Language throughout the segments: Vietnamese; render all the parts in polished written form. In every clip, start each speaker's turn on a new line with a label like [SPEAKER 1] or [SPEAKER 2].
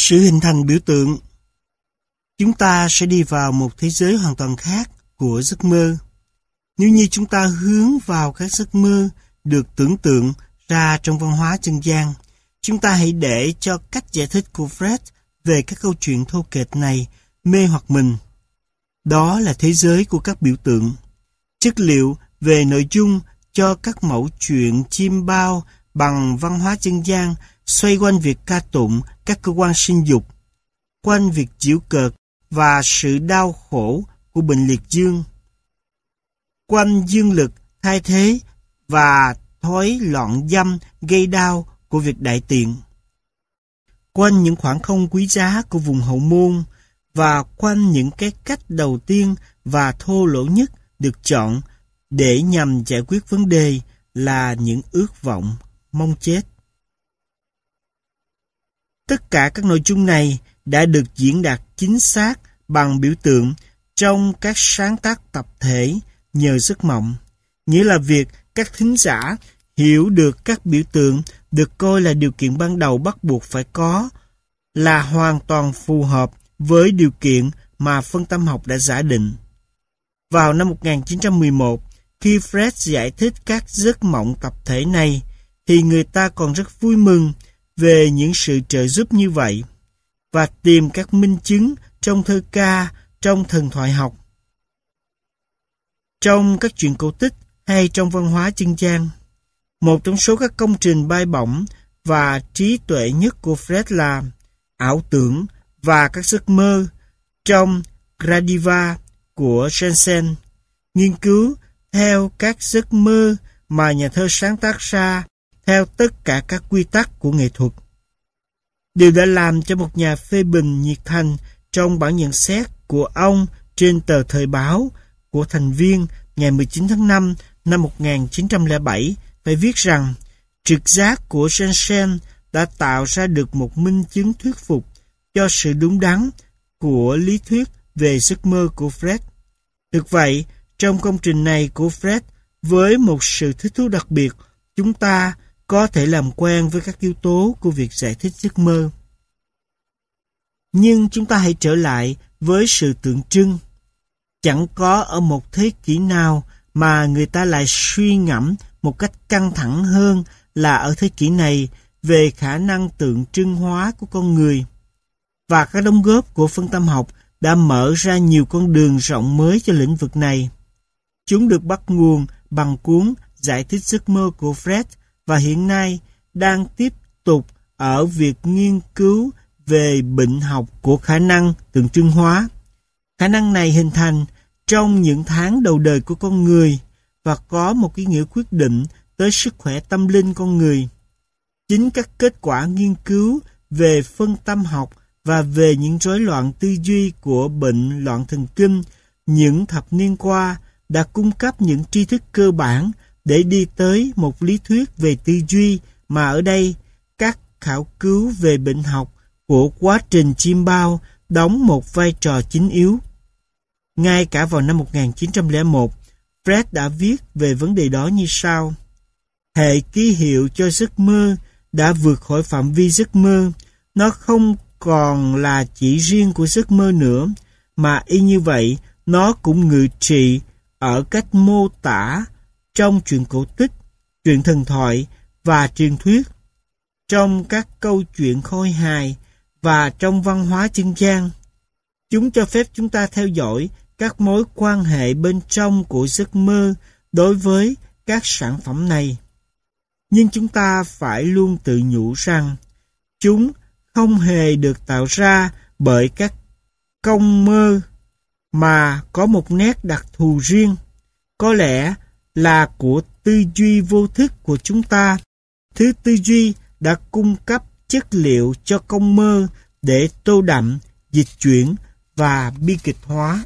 [SPEAKER 1] Sự hình thành biểu tượng. Chúng ta sẽ đi vào một thế giới hoàn toàn khác của giấc mơ. Nếu như chúng ta hướng vào các giấc mơ được tưởng tượng ra trong văn hóa dân gian, chúng ta hãy để cho cách giải thích của Fred về các câu chuyện thô kệch này mê hoặc mình. Đó là thế giới của các biểu tượng. Chất liệu về nội dung cho các mẫu chuyện chiêm bao bằng văn hóa dân gian xoay quanh việc ca tụng các cơ quan sinh dục, quanh việc giễu cợt và sự đau khổ của bệnh liệt dương, quanh dương lực thay thế và thói loạn dâm gây đau của việc đại tiện, quanh những khoảng không quý giá của vùng hậu môn và quanh những cái cách đầu tiên và thô lỗ nhất được chọn để nhằm giải quyết vấn đề là những ước vọng mong chết. Tất cả các nội dung này đã được diễn đạt chính xác bằng biểu tượng trong các sáng tác tập thể nhờ giấc mộng, nghĩa là việc các thính giả hiểu được các biểu tượng được coi là điều kiện ban đầu bắt buộc phải có, là hoàn toàn phù hợp với điều kiện mà phân tâm học đã giả định. Vào năm 1911, khi Fred giải thích các giấc mộng tập thể này, thì người ta còn rất vui mừng về những sự trợ giúp như vậy, và tìm các minh chứng trong thơ ca, trong thần thoại học, trong các chuyện cổ tích hay trong văn hóa dân gian. Một trong số các công trình bay bổng và trí tuệ nhất của Fred là ảo tưởng và các giấc mơ trong Gradiva của Jensen, nghiên cứu theo các giấc mơ mà nhà thơ sáng tác ra theo tất cả các quy tắc của nghệ thuật. Điều đã làm cho một nhà phê bình nhiệt thành trong bản nhận xét của ông trên tờ Thời báo của thành viên ngày 19 tháng 5 năm 1907 phải viết rằng trực giác của Jensen đã tạo ra được một minh chứng thuyết phục cho sự đúng đắn của lý thuyết về giấc mơ của Fred. Thực vậy, trong công trình này của Fred, với một sự thích thú đặc biệt, chúng ta có thể làm quen với các yếu tố của việc giải thích giấc mơ. Nhưng chúng ta hãy trở lại với sự tượng trưng. Chẳng có ở một thế kỷ nào mà người ta lại suy ngẫm một cách căng thẳng hơn là ở thế kỷ này về khả năng tượng trưng hóa của con người. Và các đóng góp của phân tâm học đã mở ra nhiều con đường rộng mới cho lĩnh vực này. Chúng được bắt nguồn bằng cuốn Giải thích giấc mơ của Fred và hiện nay đang tiếp tục ở việc nghiên cứu về bệnh học của khả năng tượng trưng hóa. Khả năng này hình thành trong những tháng đầu đời của con người và có một ý nghĩa quyết định tới sức khỏe tâm linh con người. Chính các kết quả nghiên cứu về phân tâm học và về những rối loạn tư duy của bệnh loạn thần kinh những thập niên qua đã cung cấp những tri thức cơ bản để đi tới một lý thuyết về tư duy mà ở đây các khảo cứu về bệnh học của quá trình chiêm bao đóng một vai trò chính yếu. Ngay cả vào năm 1901, Fred đã viết về vấn đề đó như sau: hệ ký hiệu cho giấc mơ đã vượt khỏi phạm vi giấc mơ, nó không còn là chỉ riêng của giấc mơ nữa, mà y như vậy nó cũng ngự trị ở cách mô tả trong truyện cổ tích, truyện thần thoại và truyền thuyết, trong các câu chuyện khôi hài và trong văn hóa dân gian. Chúng cho phép chúng ta theo dõi các mối quan hệ bên trong của giấc mơ đối với các sản phẩm này. Nhưng chúng ta phải luôn tự nhủ rằng chúng không hề được tạo ra bởi các công mơ mà có một nét đặc thù riêng, có lẽ là của tư duy vô thức của chúng ta. Thứ tư duy đã cung cấp chất liệu cho công mơ để tô đậm, dịch chuyển và bi kịch hóa.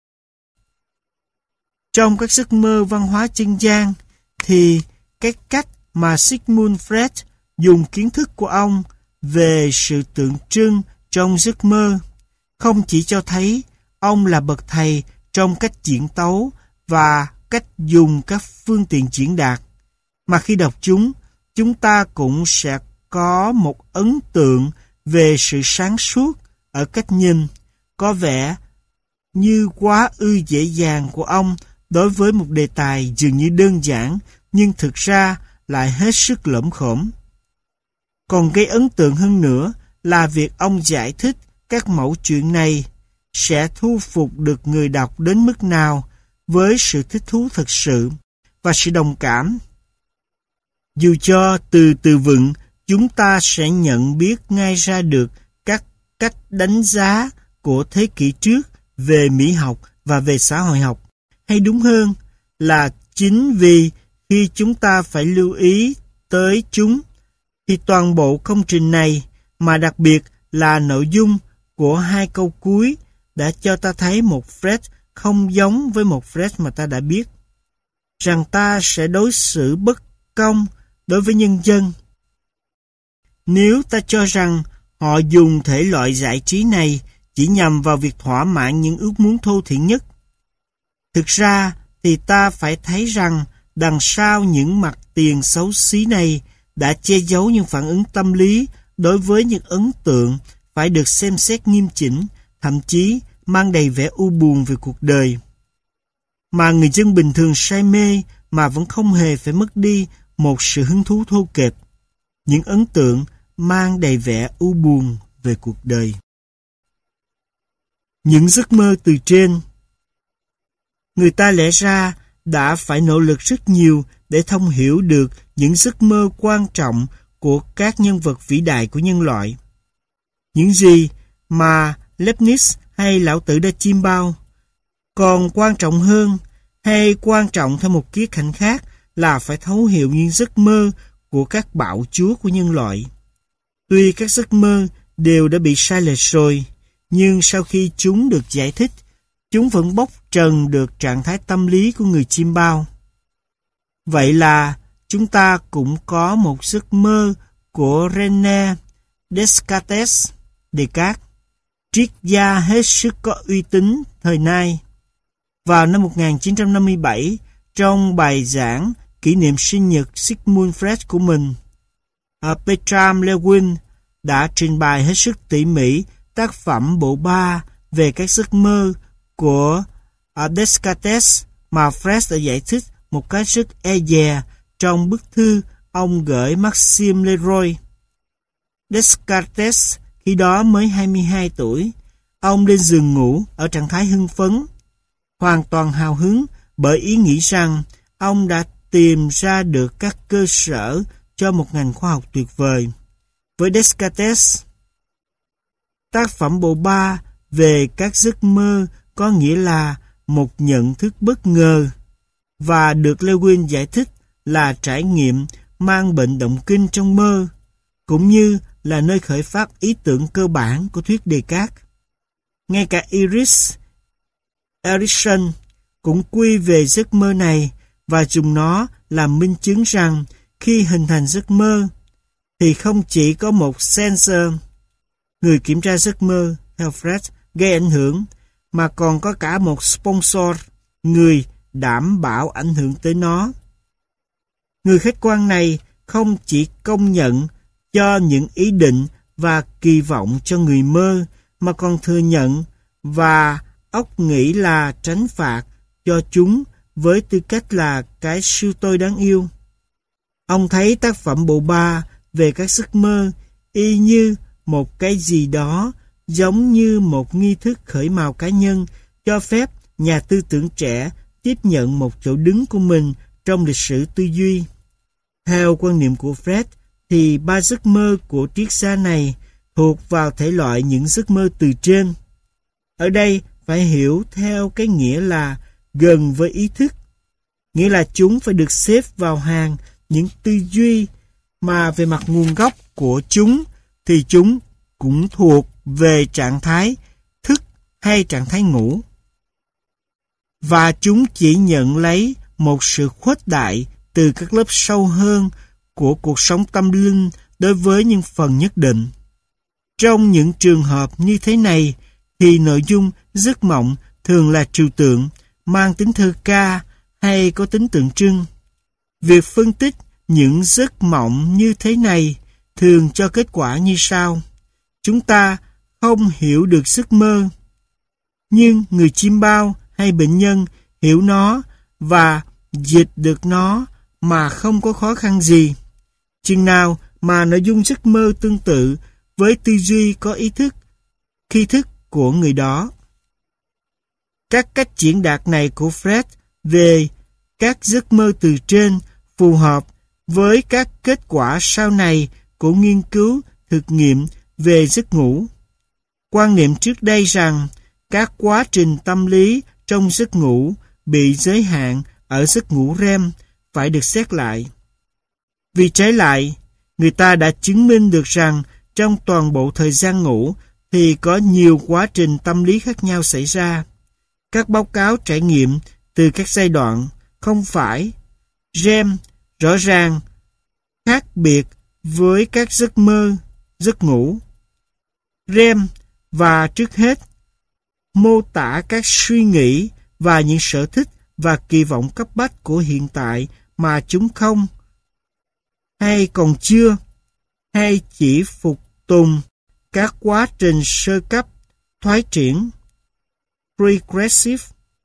[SPEAKER 1] Trong các giấc mơ văn hóa dân gian thì cái cách mà Sigmund Freud dùng kiến thức của ông về sự tượng trưng trong giấc mơ không chỉ cho thấy ông là bậc thầy trong cách diễn tấu và cách dùng các phương tiện diễn đạt, mà khi đọc chúng ta cũng sẽ có một ấn tượng về sự sáng suốt ở cách nhìn, có vẻ như quá ư dễ dàng của ông đối với một đề tài dường như đơn giản, nhưng thực ra lại hết sức lởm khởm. Còn gây ấn tượng hơn nữa là việc ông giải thích các mẫu chuyện này sẽ thu phục được người đọc đến mức nào với sự thích thú thực sự và sự đồng cảm. Dù cho từ từ vựng chúng ta sẽ nhận biết ngay ra được các cách đánh giá của thế kỷ trước về mỹ học và về xã hội học. Hay đúng hơn là chính vì khi chúng ta phải lưu ý tới chúng, thì toàn bộ công trình này, mà đặc biệt là nội dung của hai câu cuối, đã cho ta thấy một Fred không giống với một Fred mà ta đã biết. Rằng ta sẽ đối xử bất công đối với nhân dân. Nếu ta cho rằng họ dùng thể loại giải trí này chỉ nhằm vào việc thỏa mãn những ước muốn thô thiển nhất, thực ra thì ta phải thấy rằng đằng sau những mặt tiền xấu xí này đã che giấu những phản ứng tâm lý đối với những ấn tượng phải được xem xét nghiêm chỉnh, thậm chí mang đầy vẻ u buồn về cuộc đời, mà người dân bình thường say mê mà vẫn không hề phải mất đi một sự hứng thú thô kệch. Những ấn tượng mang đầy vẻ u buồn về cuộc đời. Những giấc mơ từ trên. Người ta lẽ ra đã phải nỗ lực rất nhiều để thông hiểu được những giấc mơ quan trọng của các nhân vật vĩ đại của nhân loại. Những gì mà Leibniz hay Lão Tử đã chiêm bao. Còn quan trọng hơn, hay quan trọng theo một khía cạnh khác, là phải thấu hiểu những giấc mơ của các bạo chúa của nhân loại. Tuy các giấc mơ đều đã bị sai lệch rồi, nhưng sau khi chúng được giải thích, chúng vẫn bóc trần được trạng thái tâm lý của người chiêm bao. Vậy là chúng ta cũng có một giấc mơ của René Descartes, triết gia hết sức có uy tín thời nay. Vào năm 1957, trong bài giảng kỷ niệm sinh nhật Sigmund Freud của mình, Bertram Lewin đã trình bày hết sức tỉ mỉ tác phẩm bộ 3 về các giấc mơ của Descartes mà Freud đã giải thích một cách rất e dè trong bức thư ông gửi Maxime Leroy. Descartes khi đó mới 22 tuổi, ông lên giường ngủ ở trạng thái hưng phấn, hoàn toàn hào hứng bởi ý nghĩ rằng ông đã tìm ra được các cơ sở cho một ngành khoa học tuyệt vời. Với Descartes, tác phẩm bộ 3 về các giấc mơ có nghĩa là một nhận thức bất ngờ, và được Lewin giải thích là trải nghiệm mang bệnh động kinh trong mơ, cũng như là nơi khởi phát ý tưởng cơ bản của thuyết Descartes. Ngay cả Iris Erikson cũng quy về giấc mơ này và dùng nó làm minh chứng rằng khi hình thành giấc mơ thì không chỉ có một sensor, người kiểm tra giấc mơ theo Freud, gây ảnh hưởng, mà còn có cả một sponsor, người đảm bảo ảnh hưởng tới nó. Người khách quan này không chỉ công nhận cho những ý định và kỳ vọng cho người mơ, mà còn thừa nhận và óc nghĩ là tránh phạt cho chúng với tư cách là cái siêu tôi đáng yêu. Ông thấy tác phẩm bộ 3 về các giấc mơ y như một cái gì đó giống như một nghi thức khởi mào cá nhân, cho phép nhà tư tưởng trẻ tiếp nhận một chỗ đứng của mình trong lịch sử tư duy. Theo quan niệm của Freud, thì 3 giấc mơ của triết gia này thuộc vào thể loại những giấc mơ từ trên. Ở đây phải hiểu theo cái nghĩa là gần với ý thức, nghĩa là chúng phải được xếp vào hàng những tư duy mà về mặt nguồn gốc của chúng thì chúng cũng thuộc về trạng thái thức hay trạng thái ngủ. Và chúng chỉ nhận lấy một sự khuếch đại từ các lớp sâu hơn của cuộc sống tâm linh đối với những phần nhất định. Trong những trường hợp như thế này thì nội dung giấc mộng thường là trừu tượng, mang tính thơ ca hay có tính tượng trưng. Việc phân tích những giấc mộng như thế này thường cho kết quả như sau. Chúng ta không hiểu được giấc mơ, nhưng người chiêm bao hay bệnh nhân hiểu nó và dịch được nó mà không có khó khăn gì. Chừng nào mà nội dung giấc mơ tương tự với tư duy có ý thức, khi thức của người đó. Các cách diễn đạt này của Freud về các giấc mơ từ trên phù hợp với các kết quả sau này của nghiên cứu thực nghiệm về giấc ngủ. Quan niệm trước đây rằng các quá trình tâm lý trong giấc ngủ bị giới hạn ở giấc ngủ REM phải được xét lại. Vì trái lại, người ta đã chứng minh được rằng trong toàn bộ thời gian ngủ thì có nhiều quá trình tâm lý khác nhau xảy ra. Các báo cáo trải nghiệm từ các giai đoạn không phải REM rõ ràng khác biệt với các giấc mơ, giấc ngủ. REM và trước hết mô tả các suy nghĩ và những sở thích và kỳ vọng cấp bách của hiện tại mà chúng không, hay còn chưa, hay chỉ phục tùng các quá trình sơ cấp, thoái triển, regressive.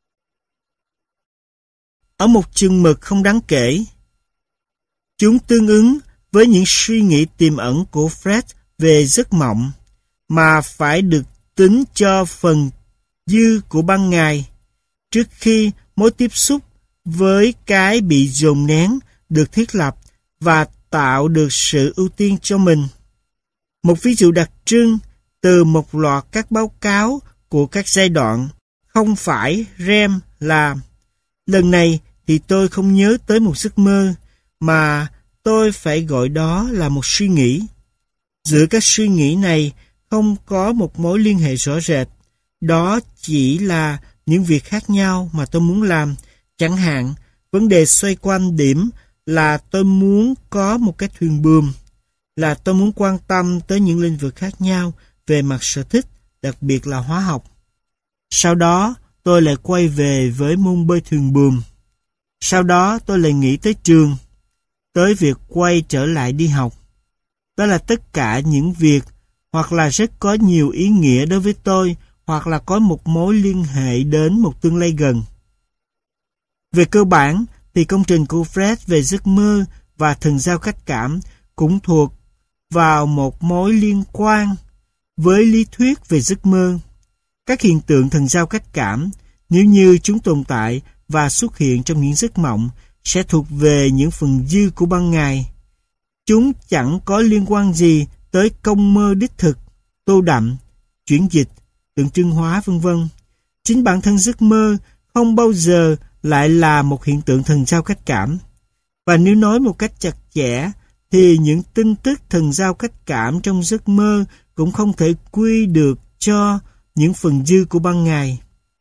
[SPEAKER 1] Ở một chừng mực không đáng kể, chúng tương ứng với những suy nghĩ tiềm ẩn của Freud về giấc mộng, mà phải được tính cho phần dư của ban ngày, trước khi mối tiếp xúc với cái bị dồn nén được thiết lập và tạo được sự ưu tiên cho mình. Một ví dụ đặc trưng từ một loạt các báo cáo của các giai đoạn không phải REM là: lần này thì tôi không nhớ tới một giấc mơ, mà tôi phải gọi đó là một suy nghĩ. Giữa các suy nghĩ này không có một mối liên hệ rõ rệt. Đó chỉ là những việc khác nhau mà tôi muốn làm. Chẳng hạn, vấn đề xoay quanh điểm là tôi muốn có một cái thuyền buồm, là tôi muốn quan tâm tới những lĩnh vực khác nhau về mặt sở thích, đặc biệt là hóa học. Sau đó, tôi lại quay về với môn bơi thuyền buồm. Sau đó, tôi lại nghĩ tới trường, tới việc quay trở lại đi học. Đó là tất cả những việc hoặc là rất có nhiều ý nghĩa đối với tôi, hoặc là có một mối liên hệ đến một tương lai gần. Về cơ bản, thì công trình của Freud về giấc mơ và thần giao cách cảm cũng thuộc vào một mối liên quan với lý thuyết về giấc mơ. Các hiện tượng thần giao cách cảm, nếu như chúng tồn tại và xuất hiện trong những giấc mộng, sẽ thuộc về những phần dư của ban ngày. Chúng chẳng có liên quan gì tới công mơ đích thực, tô đậm, chuyển dịch, tượng trưng hóa v.v. Chính bản thân giấc mơ không bao giờ lại là một hiện tượng thần giao cách cảm. Và nếu nói một cách chặt chẽ, thì những tin tức thần giao cách cảm trong giấc mơ cũng không thể quy được cho những phần dư của ban ngày.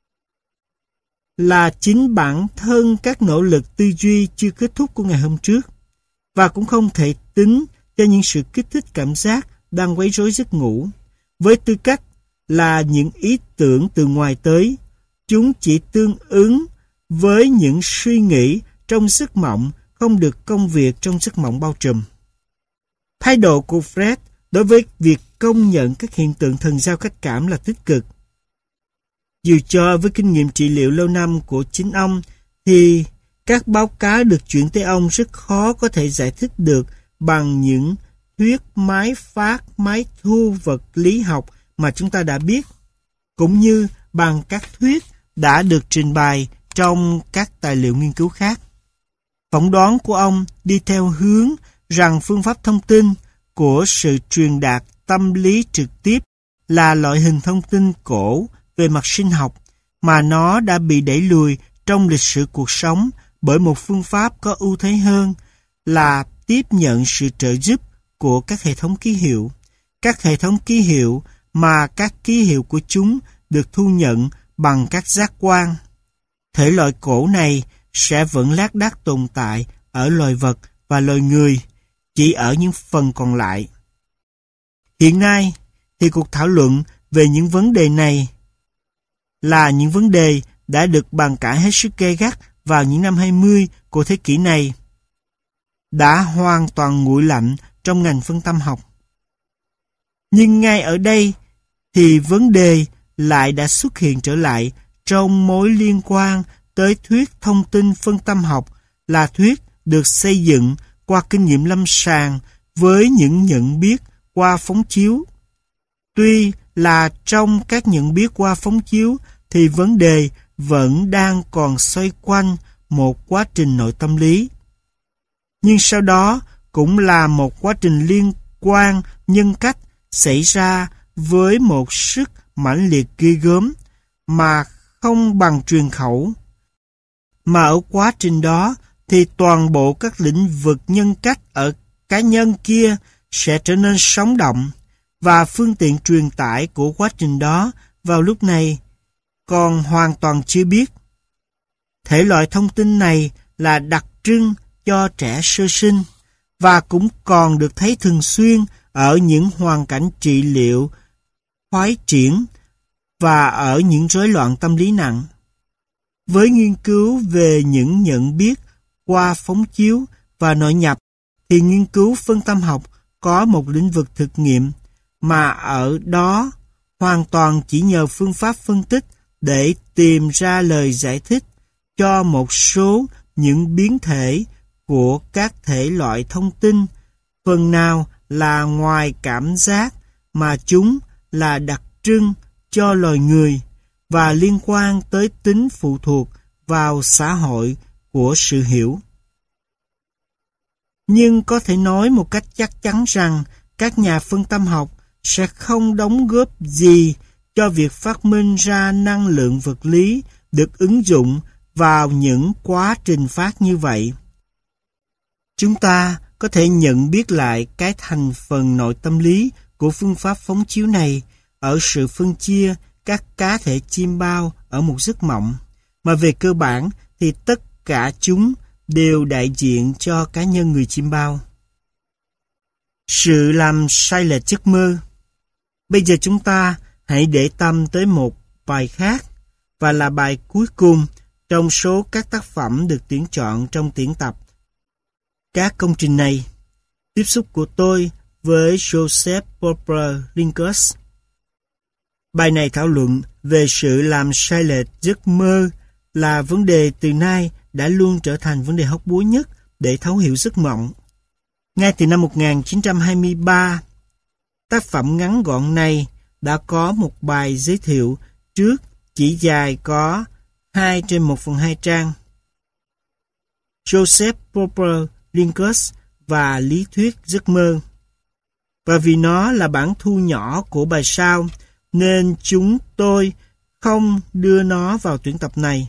[SPEAKER 1] Là chính bản thân các nỗ lực tư duy chưa kết thúc của ngày hôm trước, và cũng không thể tính cho những sự kích thích cảm giác đang quấy rối giấc ngủ. Với tư cách là những ý tưởng từ ngoài tới, chúng chỉ tương ứng với những suy nghĩ trong giấc mộng không được công việc trong giấc mộng bao trùm. Thái độ của Freud đối với việc công nhận các hiện tượng thần giao cách cảm là tích cực. Dù cho với kinh nghiệm trị liệu lâu năm của chính ông, thì các báo cáo được chuyển tới ông rất khó có thể giải thích được bằng những thuyết máy phát, máy thu vật lý học mà chúng ta đã biết, cũng như bằng các thuyết đã được trình bày trong các tài liệu nghiên cứu khác. Phỏng đoán của ông đi theo hướng rằng phương pháp thông tin của sự truyền đạt tâm lý trực tiếp là loại hình thông tin cổ về mặt sinh học mà nó đã bị đẩy lùi trong lịch sử cuộc sống bởi một phương pháp có ưu thế hơn là tiếp nhận sự trợ giúp của các hệ thống ký hiệu. Các hệ thống ký hiệu mà các ký hiệu của chúng được thu nhận bằng các giác quan. Thể loại cổ này sẽ vẫn lác đác tồn tại ở loài vật và loài người, chỉ ở những phần còn lại. Hiện nay thì cuộc thảo luận về những vấn đề này là những vấn đề đã được bàn cãi hết sức gay gắt vào những năm 20 của thế kỷ này, đã hoàn toàn nguội lạnh trong ngành phân tâm học. Nhưng ngay ở đây thì vấn đề lại đã xuất hiện trở lại trong mối liên quan tới thuyết thông tin phân tâm học, là thuyết được xây dựng qua kinh nghiệm lâm sàng với những nhận biết qua phóng chiếu. Tuy là trong các nhận biết qua phóng chiếu thì vấn đề vẫn đang còn xoay quanh một quá trình nội tâm lý. Nhưng sau đó cũng là một quá trình liên quan nhân cách xảy ra với một sức mãnh liệt ghê gớm mà không bằng truyền khẩu. Mà ở quá trình đó thì toàn bộ các lĩnh vực nhân cách ở cá nhân kia sẽ trở nên sống động, và phương tiện truyền tải của quá trình đó vào lúc này còn hoàn toàn chưa biết. Thể loại thông tin này là đặc trưng cho trẻ sơ sinh và cũng còn được thấy thường xuyên ở những hoàn cảnh trị liệu khoái triển và ở những rối loạn tâm lý nặng. Với nghiên cứu về những nhận biết qua phóng chiếu và nội nhập thì nghiên cứu phân tâm học có một lĩnh vực thực nghiệm mà ở đó hoàn toàn chỉ nhờ phương pháp phân tích để tìm ra lời giải thích cho một số những biến thể của các thể loại thông tin, phần nào là ngoài cảm giác mà chúng là đặc trưng cho loài người và liên quan tới tính phụ thuộc vào xã hội của sự hiểu. Nhưng có thể nói một cách chắc chắn rằng các nhà phân tâm học sẽ không đóng góp gì cho việc phát minh ra năng lượng vật lý được ứng dụng vào những quá trình phát như vậy. Chúng ta có thể nhận biết lại cái thành phần nội tâm lý của phương pháp phóng chiếu này ở sự phân chia các cá thể chim bao ở một giấc mộng, mà về cơ bản thì tất cả chúng đều đại diện cho cá nhân người chim bao. Sự làm sai lệch giấc mơ. Bây giờ chúng ta hãy để tâm tới một bài khác, và là bài cuối cùng trong số các tác phẩm được tuyển chọn trong tuyển tập các công trình này. Tiếp xúc của tôi với Joseph Popper Linkus. Bài này thảo luận về sự làm sai lệch giấc mơ là vấn đề từ nay đã luôn trở thành vấn đề hóc búa nhất để thấu hiểu giấc mộng. Ngay từ năm 1923, tác phẩm ngắn gọn này đã có một bài giới thiệu trước chỉ dài có 2/1/2 trang. Joseph Popper Linkus và lý thuyết giấc mơ. Và vì nó là bản thu nhỏ của bài sau, nên chúng tôi không đưa nó vào tuyển tập này.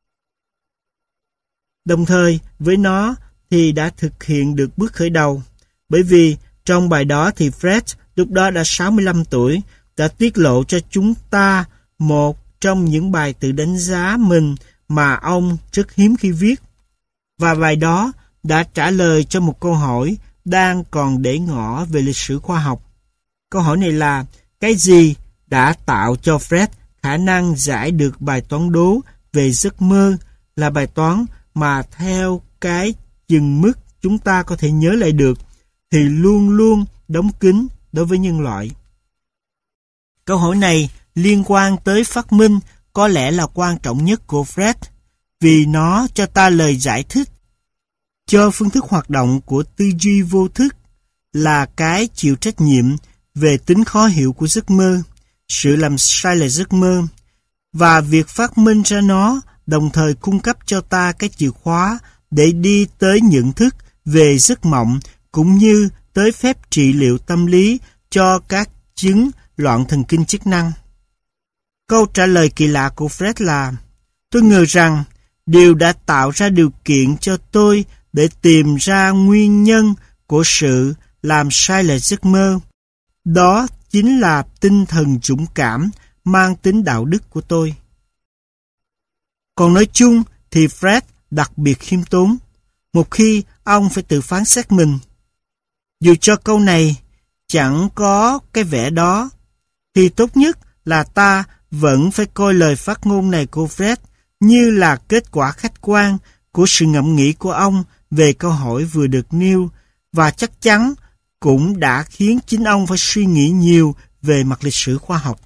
[SPEAKER 1] Đồng thời với nó thì đã thực hiện được bước khởi đầu, bởi vì trong bài đó thì Fred, lúc đó đã 65 tuổi, đã tiết lộ cho chúng ta một trong những bài tự đánh giá mình mà ông rất hiếm khi viết. Và bài đó đã trả lời cho một câu hỏi đang còn để ngỏ về lịch sử khoa học. Câu hỏi này là: cái gì đã tạo cho Fred khả năng giải được bài toán đố về giấc mơ, là bài toán mà theo cái chừng mức chúng ta có thể nhớ lại được thì luôn luôn đóng kín đối với nhân loại? Câu hỏi này liên quan tới phát minh có lẽ là quan trọng nhất của Fred, vì nó cho ta lời giải thích cho phương thức hoạt động của tư duy vô thức, là cái chịu trách nhiệm về tính khó hiểu của giấc mơ, sự làm sai lệch giấc mơ, và việc phát minh ra nó đồng thời cung cấp cho ta cái chìa khóa để đi tới nhận thức về giấc mộng cũng như tới phép trị liệu tâm lý cho các chứng loạn thần kinh chức năng. Câu trả lời kỳ lạ của Fred là: tôi ngờ rằng điều đã tạo ra điều kiện cho tôi để tìm ra nguyên nhân của sự làm sai lệch giấc mơ. Đó chính là tinh thần dũng cảm mang tính đạo đức của tôi. Còn nói chung thì Fred đặc biệt khiêm tốn, một khi ông phải tự phán xét mình. Dù cho câu này chẳng có cái vẻ đó, thì tốt nhất là ta vẫn phải coi lời phát ngôn này của Fred như là kết quả khách quan của sự ngẫm nghĩ của ông về câu hỏi vừa được nêu, và chắc chắn cũng đã khiến chính ông phải suy nghĩ nhiều về mặt lịch sử khoa học.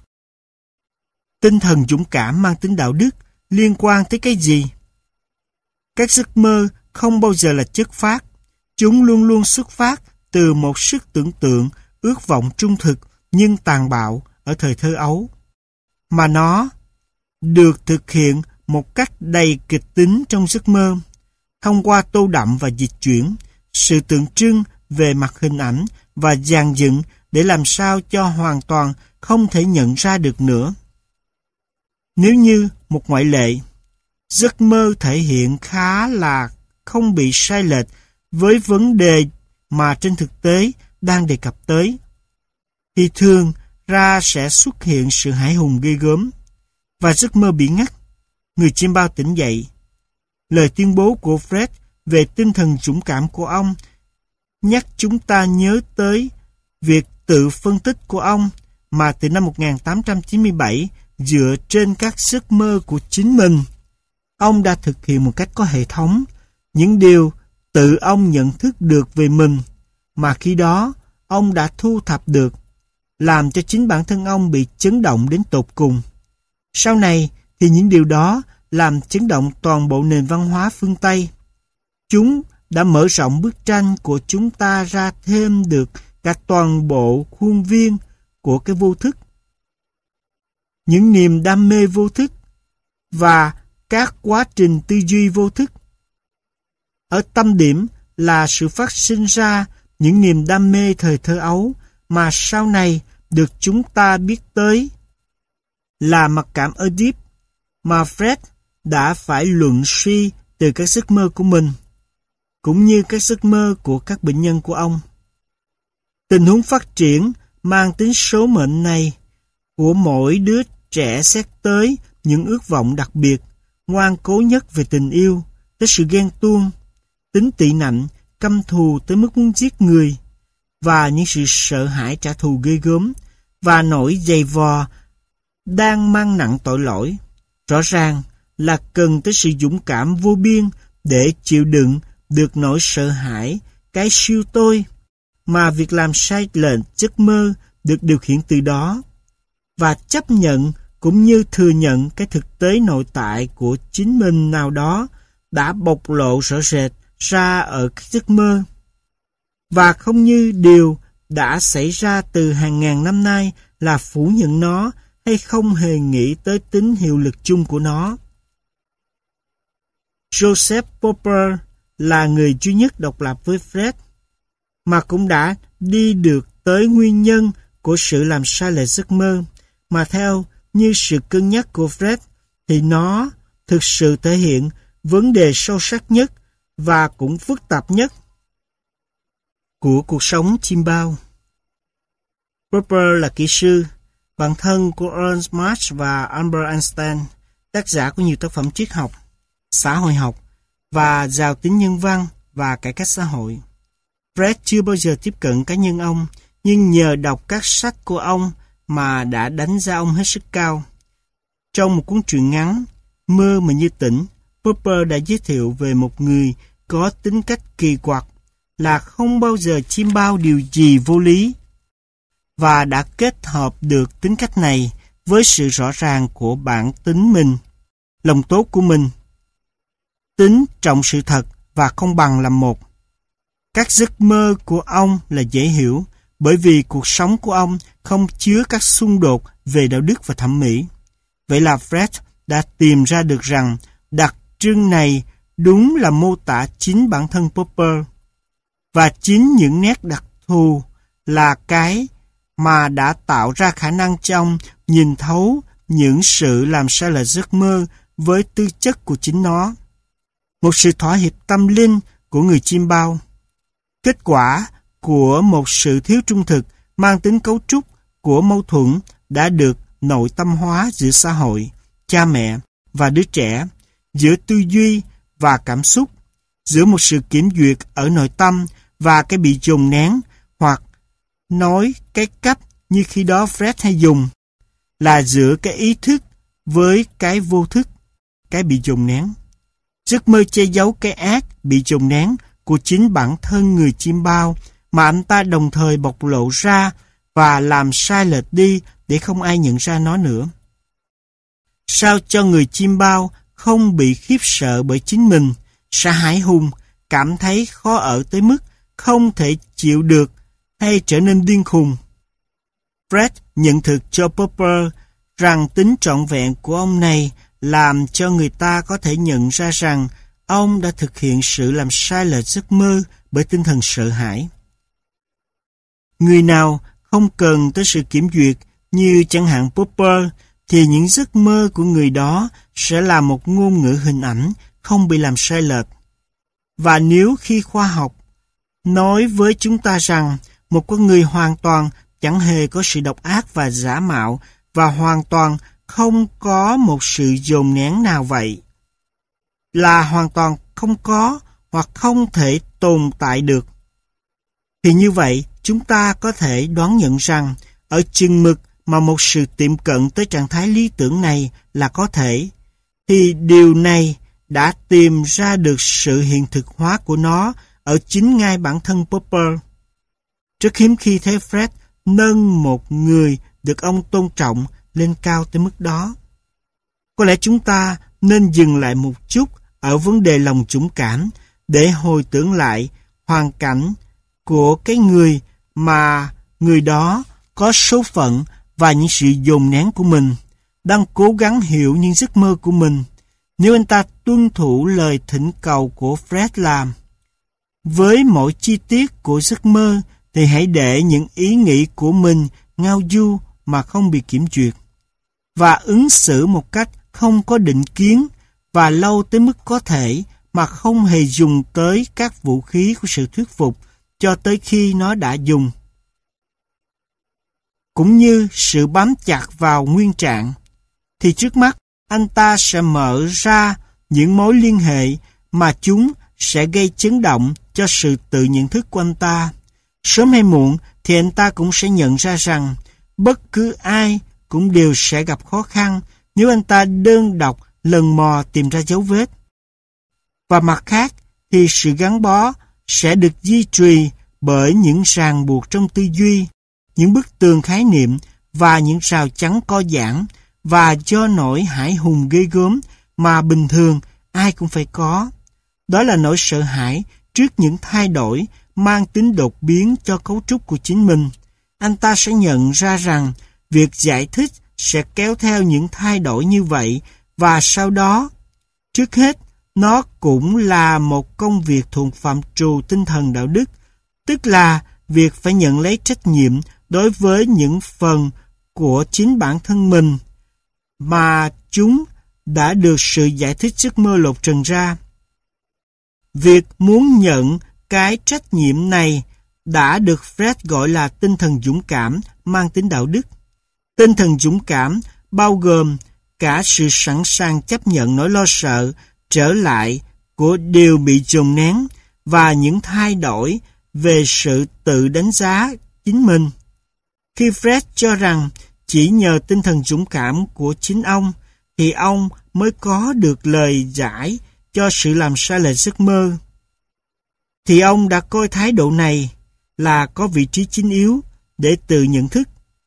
[SPEAKER 1] Tinh thần dũng cảm mang tính đạo đức liên quan tới cái gì? Các giấc mơ không bao giờ là chất phát. Chúng luôn luôn xuất phát từ một sức tưởng tượng, ước vọng trung thực nhưng tàn bạo ở thời thơ ấu. Mà nó được thực hiện một cách đầy kịch tính trong giấc mơ, thông qua tô đậm và dịch chuyển, sự tượng trưng về mặt hình ảnh và dàn dựng để làm sao cho hoàn toàn không thể nhận ra được nữa. Nếu như một ngoại lệ, giấc mơ thể hiện khá là không bị sai lệch với vấn đề mà trên thực tế đang đề cập tới, thì thường ra sẽ xuất hiện sự hãi hùng ghê gớm, và giấc mơ bị ngắt. Người chim bao tỉnh dậy. Lời tuyên bố của Fred về tinh thần dũng cảm của ông nhắc chúng ta nhớ tới việc tự phân tích của ông mà từ năm 1897 dựa trên các giấc mơ của chính mình. Ông đã thực hiện một cách có hệ thống những điều tự ông nhận thức được về mình mà khi đó ông đã thu thập được, làm cho chính bản thân ông bị chấn động đến tột cùng. Sau này thì những điều đó làm chấn động toàn bộ nền văn hóa phương Tây. Chúng đã mở rộng bức tranh của chúng ta ra thêm được cả toàn bộ khuôn viên của cái vô thức. Những niềm đam mê vô thức và các quá trình tư duy vô thức. Ở tâm điểm là sự phát sinh ra những niềm đam mê thời thơ ấu mà sau này được chúng ta biết tới là mặc cảm Oedip mà Fred đã phải luận suy từ các giấc mơ của mình, cũng như các giấc mơ của các bệnh nhân của ông. Tình huống phát triển mang tính số mệnh này của mỗi đứa trẻ xét tới những ước vọng đặc biệt, ngoan cố nhất về tình yêu, tới sự ghen tuông, tính tị nạnh, căm thù tới mức muốn giết người, và những sự sợ hãi trả thù ghê gớm, và nỗi dày vò đang mang nặng tội lỗi. Rõ ràng là cần tới sự dũng cảm vô biên để chịu đựng được nỗi sợ hãi, cái siêu tôi, mà việc làm sai lệch giấc mơ được điều khiển từ đó, và chấp nhận cũng như thừa nhận cái thực tế nội tại của chính mình nào đó đã bộc lộ rõ rệt ra ở các giấc mơ, và không như điều đã xảy ra từ hàng ngàn năm nay là phủ nhận nó hay không hề nghĩ tới tính hiệu lực chung của nó. Joseph Popper là người duy nhất độc lập với Fred, mà cũng đã đi được tới nguyên nhân của sự làm sai lệch giấc mơ, mà theo như sự cân nhắc của Fred thì nó thực sự thể hiện vấn đề sâu sắc nhất và cũng phức tạp nhất của cuộc sống chim bao. Popper là kỹ sư, bạn thân của Ernst Mach và Albert Einstein, tác giả của nhiều tác phẩm triết học, xã hội học và giàu tính nhân văn và cải cách xã hội. Fred chưa bao giờ tiếp cận cá nhân ông, nhưng nhờ đọc các sách của ông mà đã đánh giá ông hết sức cao. Trong một cuốn truyện ngắn, Mơ mà như tỉnh, Popper đã giới thiệu về một người có tính cách kỳ quặc, là không bao giờ chiêm bao điều gì vô lý, và đã kết hợp được tính cách này với sự rõ ràng của bản tính mình, lòng tốt của mình, tính trọng sự thật và công bằng làm một. Các giấc mơ của ông là dễ hiểu, bởi vì cuộc sống của ông không chứa các xung đột về đạo đức và thẩm mỹ. Vậy là Fred đã tìm ra được rằng đặc trưng này đúng là mô tả chính bản thân Popper, và chính những nét đặc thù là cái mà đã tạo ra khả năng cho ông nhìn thấu những sự làm sai lệch giấc mơ với tư chất của chính nó. Một sự thỏa hiệp tâm linh của người chim bao. Kết quả của một sự thiếu trung thực mang tính cấu trúc của mâu thuẫn đã được nội tâm hóa giữa xã hội, cha mẹ và đứa trẻ, giữa tư duy và cảm xúc, giữa một sự kiểm duyệt ở nội tâm và cái bị dồn nén, hoặc nói cái cách như khi đó Fred hay dùng là giữa cái ý thức với cái vô thức, cái bị dồn nén. Giấc mơ che giấu cái ác bị dồn nén của chính bản thân người chim bao mà anh ta đồng thời bộc lộ ra và làm sai lệch đi để không ai nhận ra nó nữa. Sao cho người chiêm bao không bị khiếp sợ bởi chính mình, sa hãi hùng, cảm thấy khó ở tới mức không thể chịu được hay trở nên điên khùng? Fred nhận thực cho Popper rằng tính trọn vẹn của ông này làm cho người ta có thể nhận ra rằng ông đã thực hiện sự làm sai lệch giấc mơ bởi tinh thần sợ hãi. Người nào không cần tới sự kiểm duyệt như chẳng hạn Popper, thì những giấc mơ của người đó sẽ là một ngôn ngữ hình ảnh không bị làm sai lệch. Và nếu khi khoa học nói với chúng ta rằng một con người hoàn toàn chẳng hề có sự độc ác và giả mạo và hoàn toàn không có một sự dồn nén nào vậy, là hoàn toàn không có hoặc không thể tồn tại được, thì như vậy chúng ta có thể đoán nhận rằng ở chừng mực mà một sự tiệm cận tới trạng thái lý tưởng này là có thể, thì điều này đã tìm ra được sự hiện thực hóa của nó ở chính ngay bản thân Popper. Rất hiếm khi thấy Fred nâng một người được ông tôn trọng lên cao tới mức đó. Có lẽ chúng ta nên dừng lại một chút ở vấn đề lòng dũng cảm để hồi tưởng lại hoàn cảnh của cái người mà người đó có số phận và những sự dồn nén của mình, đang cố gắng hiểu những giấc mơ của mình. Nếu anh ta tuân thủ lời thỉnh cầu của Fred làm, với mỗi chi tiết của giấc mơ thì hãy để những ý nghĩ của mình ngao du mà không bị kiểm duyệt, và ứng xử một cách không có định kiến và lâu tới mức có thể mà không hề dùng tới các vũ khí của sự thuyết phục cho tới khi nó đã dùng. Cũng như sự bám chặt vào nguyên trạng, thì trước mắt anh ta sẽ mở ra những mối liên hệ mà chúng sẽ gây chấn động cho sự tự nhận thức của anh ta. Sớm hay muộn thì anh ta cũng sẽ nhận ra rằng bất cứ ai cũng đều sẽ gặp khó khăn nếu anh ta đơn độc lần mò tìm ra dấu vết. Và mặt khác thì sự gắn bó sẽ được duy trì bởi những ràng buộc trong tư duy, những bức tường khái niệm và những rào chắn co giãn, và do nỗi hãi hùng ghê gớm mà bình thường ai cũng phải có. Đó là nỗi sợ hãi trước những thay đổi mang tính đột biến cho cấu trúc của chính mình. Anh ta sẽ nhận ra rằng việc giải thích sẽ kéo theo những thay đổi như vậy, và sau đó, trước hết, nó cũng là một công việc thuộc phạm trù tinh thần đạo đức, tức là việc phải nhận lấy trách nhiệm đối với những phần của chính bản thân mình mà chúng đã được sự giải thích giấc mơ lột trần ra. Việc muốn nhận cái trách nhiệm này đã được Fred gọi là tinh thần dũng cảm mang tính đạo đức. Tinh thần dũng cảm bao gồm cả sự sẵn sàng chấp nhận nỗi lo sợ trở lại của điều bị dồn nén và những thay đổi về sự tự đánh giá chính mình. Khi Fred cho rằng chỉ nhờ tinh thần dũng cảm của chính ông thì ông mới có được lời giải cho sự làm sai lệch giấc mơ, thì ông đã coi thái độ này là có vị trí chính yếu để tự nhận thức.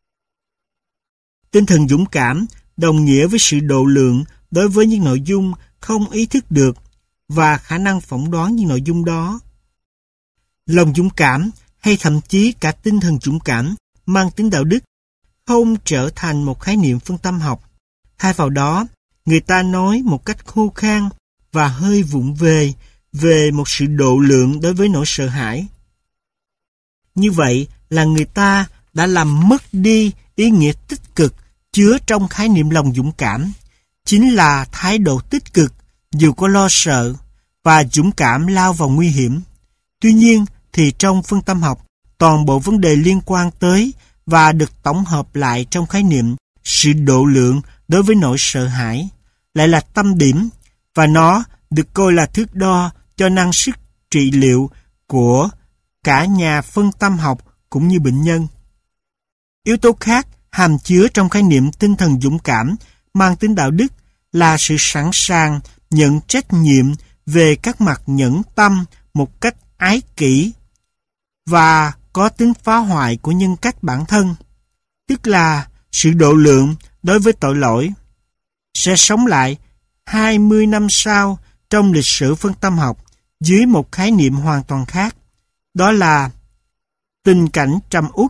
[SPEAKER 1] Tinh thần dũng cảm đồng nghĩa với sự độ lượng đối với những nội dung không ý thức được và khả năng phỏng đoán những nội dung đó. Lòng dũng cảm hay thậm chí cả tinh thần dũng cảm mang tính đạo đức không trở thành một khái niệm phân tâm học. Thay vào đó, người ta nói một cách khô khan và hơi vụng về một sự độ lượng đối với nỗi sợ hãi. Như vậy là người ta đã làm mất đi ý nghĩa tích cực chứa trong khái niệm lòng dũng cảm, chính là thái độ tích cực dù có lo sợ và dũng cảm lao vào nguy hiểm. Tuy nhiên thì trong phân tâm học, toàn bộ vấn đề liên quan tới và được tổng hợp lại trong khái niệm sự độ lượng đối với nỗi sợ hãi lại là tâm điểm, và nó được coi là thước đo cho năng suất trị liệu của cả nhà phân tâm học cũng như bệnh nhân. Yếu tố khác hàm chứa trong khái niệm tinh thần dũng cảm mang tính đạo đức là sự sẵn sàng nhận trách nhiệm về các mặt nhẫn tâm một cách ái kỷ. và có tính phá hoại của nhân cách bản thân, tức là sự độ lượng đối với tội lỗi, sẽ sống lại 20 năm sau trong lịch sử phân tâm học dưới một khái niệm hoàn toàn khác, đó là tình cảnh trầm uất.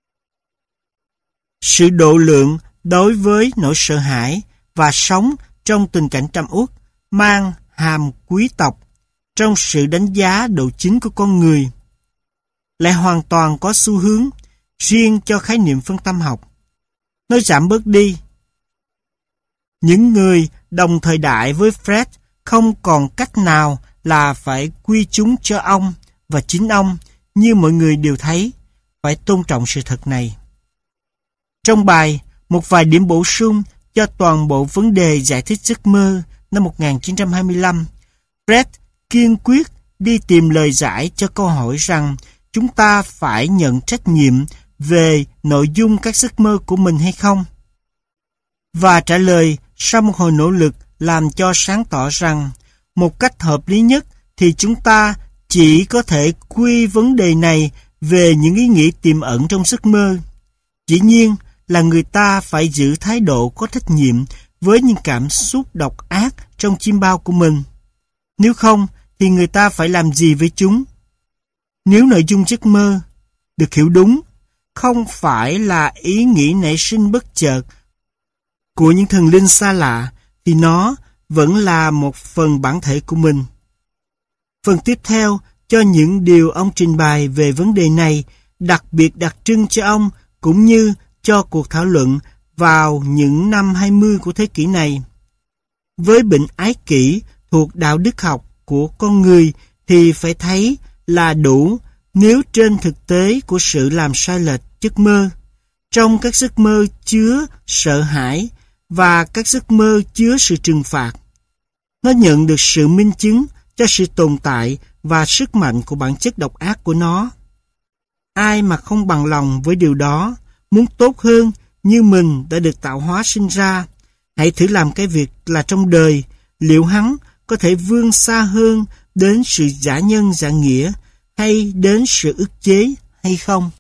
[SPEAKER 1] Sự độ lượng đối với nỗi sợ hãi và sống trong tình cảnh trầm uất mang hàm quý tộc trong sự đánh giá độ chính của con người, lại hoàn toàn có xu hướng riêng cho khái niệm phân tâm học. Nó giảm bớt đi. Những người đồng thời đại với Fred không còn cách nào là phải quy chúng cho ông và chính ông, như mọi người đều thấy, phải tôn trọng sự thật này. Trong bài, một vài điểm bổ sung cho toàn bộ vấn đề giải thích giấc mơ năm 1925, Fred kiên quyết đi tìm lời giải cho câu hỏi rằng chúng ta phải nhận trách nhiệm về nội dung các giấc mơ của mình hay không. Và trả lời sau một hồi nỗ lực làm cho sáng tỏ rằng một cách hợp lý nhất thì chúng ta chỉ có thể quy vấn đề này về những ý nghĩa tiềm ẩn trong giấc mơ. Dĩ nhiên là người ta phải giữ thái độ có trách nhiệm với những cảm xúc độc ác trong chim bao của mình. Nếu không thì người ta phải làm gì với chúng? Nếu nội dung giấc mơ được hiểu đúng, không phải là ý nghĩ nảy sinh bất chợt của những thần linh xa lạ, thì nó vẫn là một phần bản thể của mình. Phần tiếp theo cho những điều ông trình bày về vấn đề này đặc biệt đặc trưng cho ông cũng như cho cuộc thảo luận vào những năm 20 của thế kỷ này. Với bệnh ái kỷ thuộc đạo đức học của con người thì phải thấy là đủ nếu trên thực tế của sự làm sai lệch giấc mơ, trong các giấc mơ chứa sợ hãi và các giấc mơ chứa sự trừng phạt, nó nhận được sự minh chứng cho sự tồn tại và sức mạnh của bản chất độc ác của nó. Ai mà không bằng lòng với điều đó, muốn tốt hơn như mình đã được tạo hóa sinh ra, hãy thử làm cái việc là trong đời, liệu hắn có thể vươn xa hơn đến sự giả nhân giả nghĩa hay đến sự ức chế hay không?